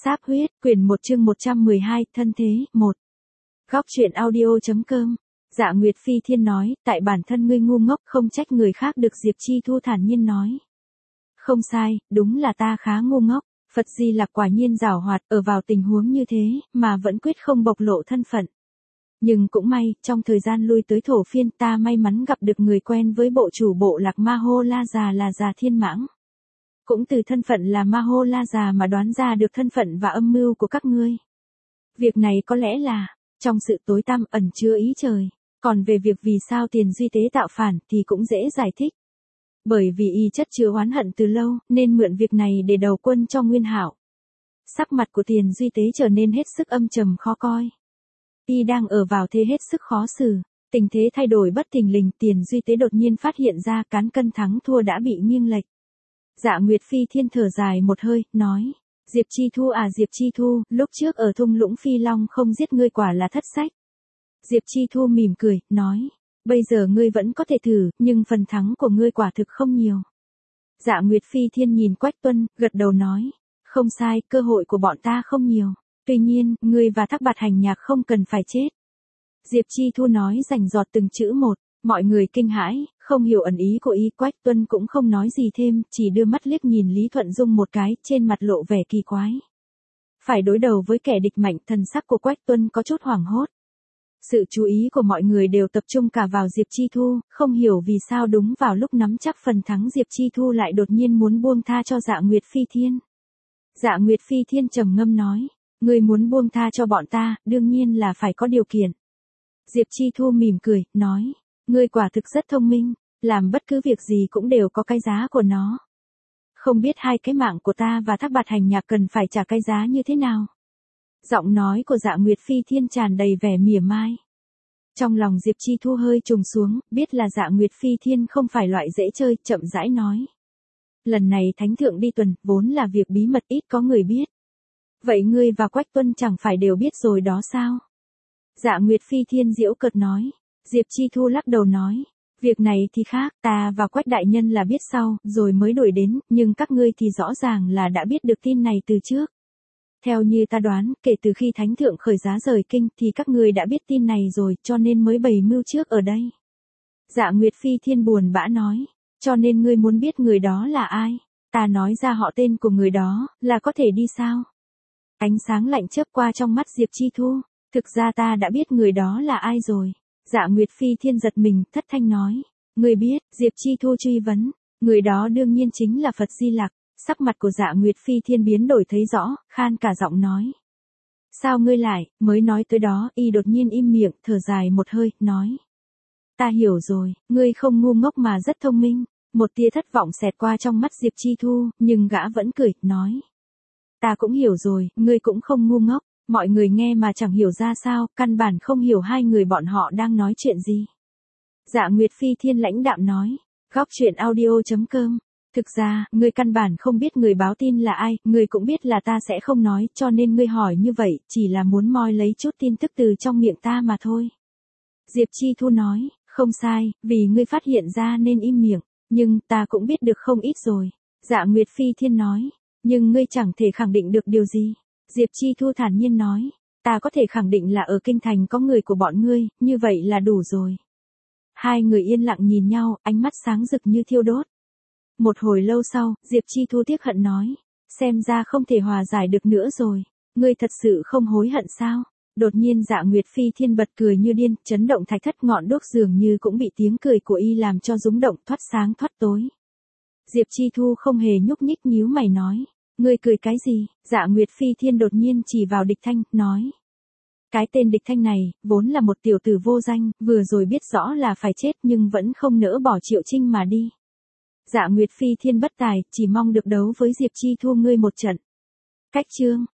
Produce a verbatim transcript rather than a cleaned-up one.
Sáp huyết, quyển một chương một trăm mười hai, thân thế, một. Góc truyện audio.com. Dạ Nguyệt Phi Thiên nói, tại bản thân ngươi ngu ngốc, không trách người khác được. Diệp Chi Thu thản nhiên nói. Không sai, đúng là ta khá ngu ngốc. Phật Di Lặc quả nhiên giảo hoạt, ở vào tình huống như thế, mà vẫn quyết không bộc lộ thân phận. Nhưng cũng may, trong thời gian lui tới thổ phiên ta may mắn gặp được người quen với bộ chủ bộ lạc Ma Hô La Già là Già Thiên Mãng. Cũng từ thân phận là Ma Hô La Già mà đoán ra được thân phận và âm mưu của các ngươi. Việc này có lẽ là, trong sự tối tăm ẩn chứa ý trời, còn về việc vì sao Tiền Duy Tế tạo phản thì cũng dễ giải thích. Bởi vì y chất chứa oán hận từ lâu, nên mượn việc này để đầu quân cho Nguyên Hạo. Sắc mặt của Tiền Duy Tế trở nên hết sức âm trầm khó coi. Y đang ở vào thế hết sức khó xử, tình thế thay đổi bất thình lình. Tiền Duy Tế đột nhiên phát hiện ra cán cân thắng thua đã bị nghiêng lệch. Dạ Nguyệt Phi Thiên thở dài một hơi, nói, Diệp Chi Thu à Diệp Chi Thu, lúc trước ở thung lũng Phi Long không giết ngươi quả là thất sách. Diệp Chi Thu mỉm cười, nói, bây giờ ngươi vẫn có thể thử, nhưng phần thắng của ngươi quả thực không nhiều. Dạ Nguyệt Phi Thiên nhìn Quách Tuân, gật đầu nói, không sai, cơ hội của bọn ta không nhiều. Tuy nhiên, ngươi và Thác Bạt Hành Nhạc không cần phải chết. Diệp Chi Thu nói rành rọt từng chữ một, mọi người kinh hãi, không hiểu ẩn ý của y. Quách Tuân cũng không nói gì thêm, chỉ đưa mắt liếc nhìn Lý Thuận Dung một cái, trên mặt lộ vẻ kỳ quái. Phải đối đầu với kẻ địch mạnh, thần sắc của Quách Tuân có chút hoảng hốt. Sự chú ý của mọi người đều tập trung cả vào Diệp Chi Thu, không hiểu vì sao đúng vào lúc nắm chắc phần thắng Diệp Chi Thu lại đột nhiên muốn buông tha cho Dạ Nguyệt Phi Thiên. Dạ Nguyệt Phi Thiên trầm ngâm nói, ngươi muốn buông tha cho bọn ta, đương nhiên là phải có điều kiện. Diệp Chi Thu mỉm cười, nói, ngươi quả thực rất thông minh, làm bất cứ việc gì cũng đều có cái giá của nó. Không biết hai cái mạng của ta và Thác Bạt Hành Nhạc cần phải trả cái giá như thế nào? Giọng nói của Dạ Nguyệt Phi Thiên tràn đầy vẻ mỉa mai. Trong lòng Diệp Chi Thu hơi trùng xuống, biết là Dạ Nguyệt Phi Thiên không phải loại dễ chơi, chậm rãi nói. Lần này Thánh Thượng đi tuần, vốn là việc bí mật ít có người biết. Vậy ngươi và Quách Tuân chẳng phải đều biết rồi đó sao? Dạ Nguyệt Phi Thiên giễu cợt nói. Diệp Chi Thu lắc đầu nói, việc này thì khác, ta và Quách đại nhân là biết sau, rồi mới đuổi đến, nhưng các ngươi thì rõ ràng là đã biết được tin này từ trước. Theo như ta đoán, kể từ khi Thánh Thượng khởi giá rời kinh thì các ngươi đã biết tin này rồi, cho nên mới bày mưu trước ở đây. Dạ Nguyệt Phi Thiên buồn bã nói, cho nên ngươi muốn biết người đó là ai? Ta nói ra họ tên của người đó, là có thể đi sao? Ánh sáng lạnh chớp qua trong mắt Diệp Chi Thu, thực ra ta đã biết người đó là ai rồi. Dạ Nguyệt Phi Thiên giật mình, thất thanh nói, ngươi biết? Diệp Chi Thu truy vấn, người đó đương nhiên chính là Phật Di Lặc. Sắc mặt của Dạ Nguyệt Phi Thiên biến đổi thấy rõ, khan cả giọng nói. Sao ngươi lại, mới nói tới đó, y đột nhiên im miệng, thở dài một hơi, nói. Ta hiểu rồi, ngươi không ngu ngốc mà rất thông minh. Một tia thất vọng xẹt qua trong mắt Diệp Chi Thu, nhưng gã vẫn cười, nói. Ta cũng hiểu rồi, ngươi cũng không ngu ngốc. Mọi người nghe mà chẳng hiểu ra sao, căn bản không hiểu hai người bọn họ đang nói chuyện gì. Dạ Nguyệt Phi Thiên lãnh đạm nói, góc truyện audio.com. Thực ra, ngươi căn bản không biết người báo tin là ai, ngươi cũng biết là ta sẽ không nói, cho nên ngươi hỏi như vậy, chỉ là muốn moi lấy chút tin tức từ trong miệng ta mà thôi. Diệp Chi Thu nói, không sai, vì ngươi phát hiện ra nên im miệng, nhưng ta cũng biết được không ít rồi. Dạ Nguyệt Phi Thiên nói, nhưng ngươi chẳng thể khẳng định được điều gì. Diệp Chi Thu thản nhiên nói, ta có thể khẳng định là ở kinh thành có người của bọn ngươi, như vậy là đủ rồi. Hai người yên lặng nhìn nhau, ánh mắt sáng rực như thiêu đốt. Một hồi lâu sau, Diệp Chi Thu tiếc hận nói, xem ra không thể hòa giải được nữa rồi, ngươi thật sự không hối hận sao? Đột nhiên Dạ Nguyệt Phi Thiên bật cười như điên, chấn động thạch thất, ngọn đuốc dường như cũng bị tiếng cười của y làm cho rúng động, thoát sáng thoát tối. Diệp Chi Thu không hề nhúc nhích, nhíu mày nói, ngươi cười cái gì? Dạ Nguyệt Phi Thiên đột nhiên chỉ vào Địch Thanh, nói. Cái tên Địch Thanh này, vốn là một tiểu tử vô danh, vừa rồi biết rõ là phải chết nhưng vẫn không nỡ bỏ Triệu Trinh mà đi. Dạ Nguyệt Phi Thiên bất tài, chỉ mong được đấu với Diệp Chi Thu ngươi một trận. Cách chương.